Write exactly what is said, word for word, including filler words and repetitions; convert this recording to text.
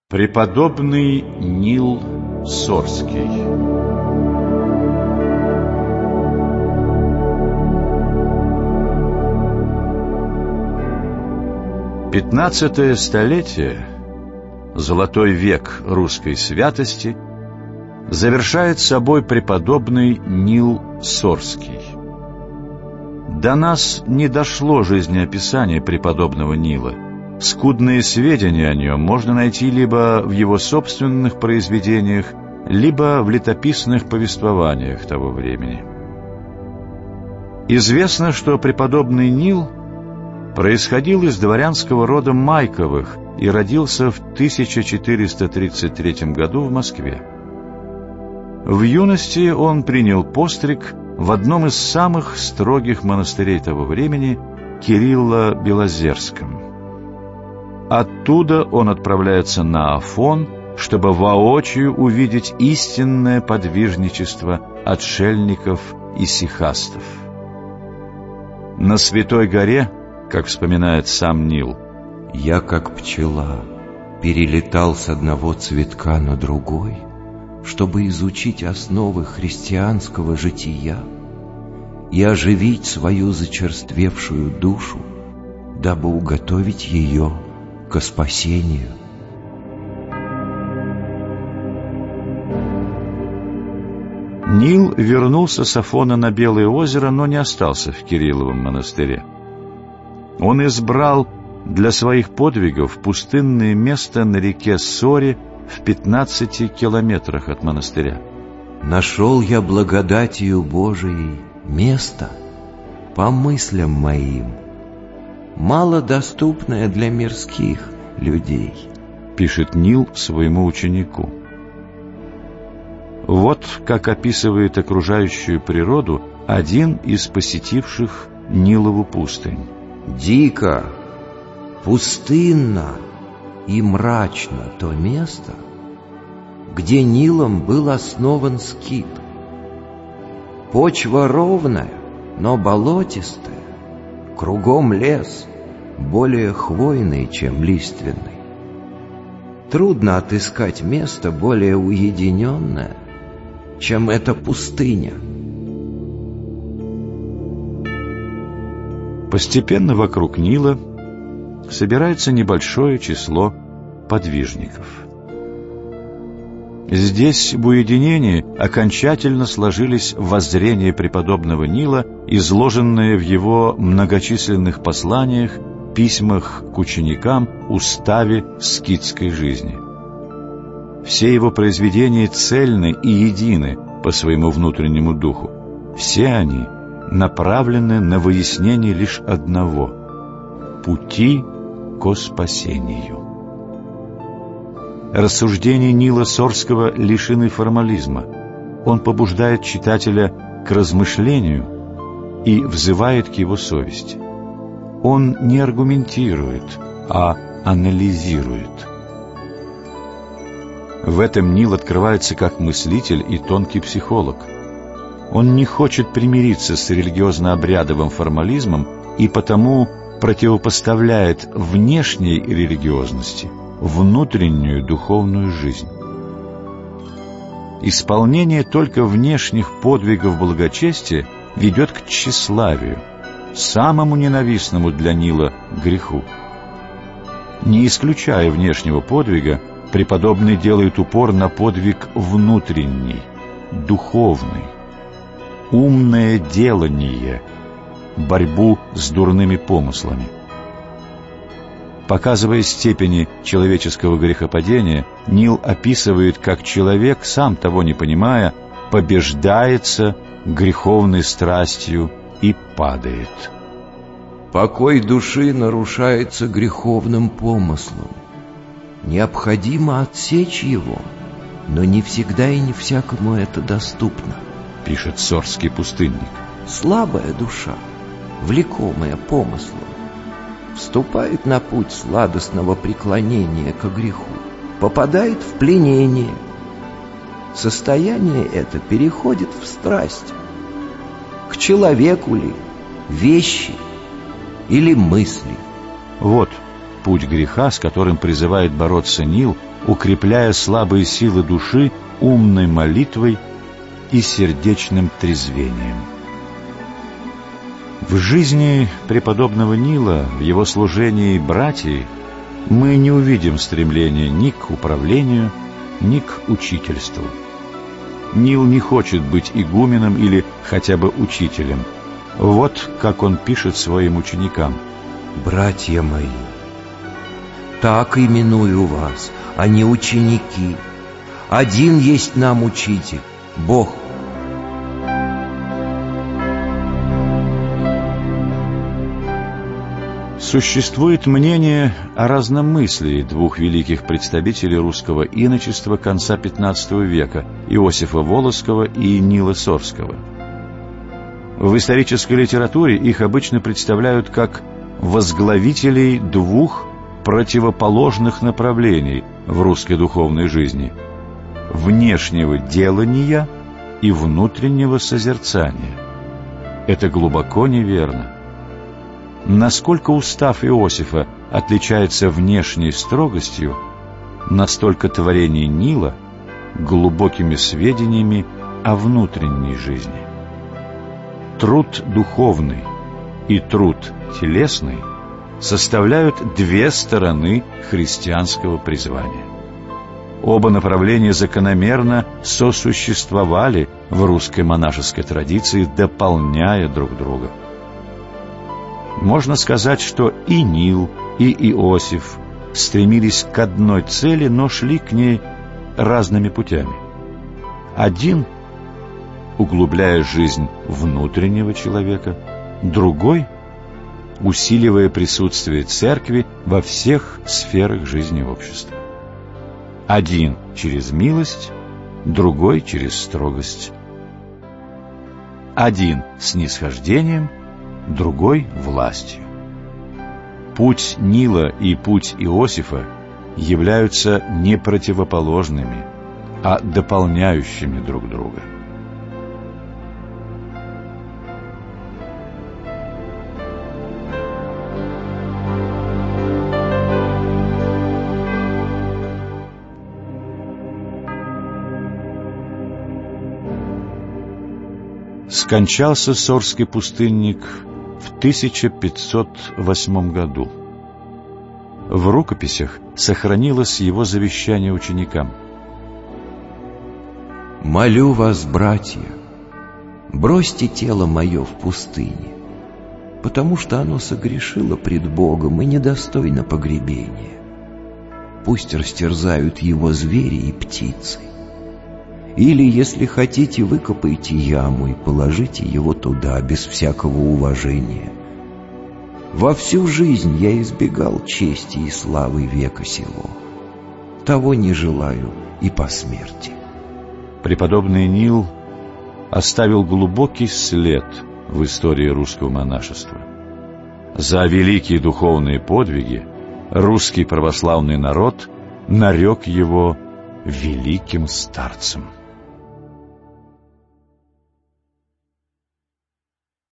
Преподобный Нил Сорский. Пятнадцатое столетие, золотой век русской святости, завершает собой преподобный Нил Сорский. До нас не дошло жизнеописание преподобного Нила. Скудные сведения о нем можно найти либо в его собственных произведениях, либо в летописных повествованиях того времени. Известно, что преподобный Нил происходил из дворянского рода Майковых и родился в тысяча четыреста тридцать третьем году в Москве. В юности он принял постриг в одном из самых строгих монастырей того времени, Кирилло-Белозерском. Оттуда он отправляется на Афон, чтобы воочию увидеть истинное подвижничество отшельников и сихастов. На Святой горе, как вспоминает сам Нил, «Я, как пчела, перелетал с одного цветка на другой, чтобы изучить основы христианского жития и оживить свою зачерствевшую душу, дабы уготовить ее ко спасению». Нил вернулся с Афона на Белое озеро, но не остался в Кирилловом монастыре. Он избрал для своих подвигов пустынное место на реке Соре в пятнадцати километрах от монастыря. «Нашел я благодатью Божией место по мыслям моим, малодоступное для мирских людей», пишет Нил своему ученику. Вот как описывает окружающую природу один из посетивших Нилову пустынь. «Дико, пустынно и мрачно то место, где Нилом был основан скит. Почва ровная, но болотистая, кругом лес, более хвойный, чем лиственный. Трудно отыскать место более уединенное, чем эта пустыня». Постепенно вокруг Нила собирается небольшое число подвижников. Здесь, в уединении, окончательно сложились воззрения преподобного Нила, изложенные в его многочисленных посланиях, письмах к ученикам, уставе скитской жизни. Все его произведения цельны и едины по своему внутреннему духу. Все они направлены на выяснение лишь одного — пути ко спасению. Рассуждения Нила Сорского лишены формализма. Он побуждает читателя к размышлению и взывает к его совести. Он не аргументирует, а анализирует. В этом Нил открывается как мыслитель и тонкий психолог. Он не хочет примириться с религиозно-обрядовым формализмом и потому противопоставляет внешней религиозности внутреннюю духовную жизнь. Исполнение только внешних подвигов благочестия ведет к тщеславию, самому ненавистному для Нила греху. Не исключая внешнего подвига, преподобный делает упор на подвиг внутренний, духовный, умное делание, борьбу с дурными помыслами. Показывая степени человеческого грехопадения, Нил описывает, как человек, сам того не понимая, побеждается греховной страстью и падает. «Покой души нарушается греховным помыслом. Необходимо отсечь его, но не всегда и не всякому это доступно», пишет сорский пустынник. «Слабая душа, влекомая помыслом, вступает на путь сладостного преклонения ко греху, попадает в пленение. Состояние это переходит в страсть. К человеку ли, вещи или мысли?» Вот путь греха, с которым призывает бороться Нил, укрепляя слабые силы души умной молитвой и сердечным трезвением. В жизни преподобного Нила, в его служении братьев, мы не увидим стремления ни к управлению, ни к учительству. Нил не хочет быть игуменом или хотя бы учителем. Вот как он пишет своим ученикам: «Братья мои, так именую вас, а не ученики. Один есть нам учитель, Бог». Существует мнение о разномыслии двух великих представителей русского иночества конца пятнадцатого века – Иосифа Волоцкого и Нила Сорского. В исторической литературе их обычно представляют как возглавителей двух противоположных направлений в русской духовной жизни – внешнего делания и внутреннего созерцания. Это глубоко неверно. Насколько устав Иосифа отличается внешней строгостью, настолько творение Нила глубокими сведениями о внутренней жизни. Труд духовный и труд телесный составляют две стороны христианского призвания. Оба направления закономерно сосуществовали в русской монашеской традиции, дополняя друг друга. Можно сказать, что и Нил, и Иосиф стремились к одной цели, но шли к ней разными путями. Один, углубляя жизнь внутреннего человека, другой, усиливая присутствие церкви во всех сферах жизни общества. Один через милость, другой через строгость. Один снисхождением, другой властью. Путь Нила и путь Иосифа являются не противоположными, а дополняющими друг друга. Скончался сорский пустынник в тысяча пятьсот восьмом году. В рукописях сохранилось его завещание ученикам. «Молю вас, братья, бросьте тело мое в пустыне, потому что оно согрешило пред Богом и недостойно погребения. Пусть растерзают его звери и птицы. Или, если хотите, выкопайте яму и положите его туда без всякого уважения. Во всю жизнь я избегал чести и славы века сего. Того не желаю и по смерти». Преподобный Нил оставил глубокий след в истории русского монашества. За великие духовные подвиги русский православный народ нарек его великим старцем.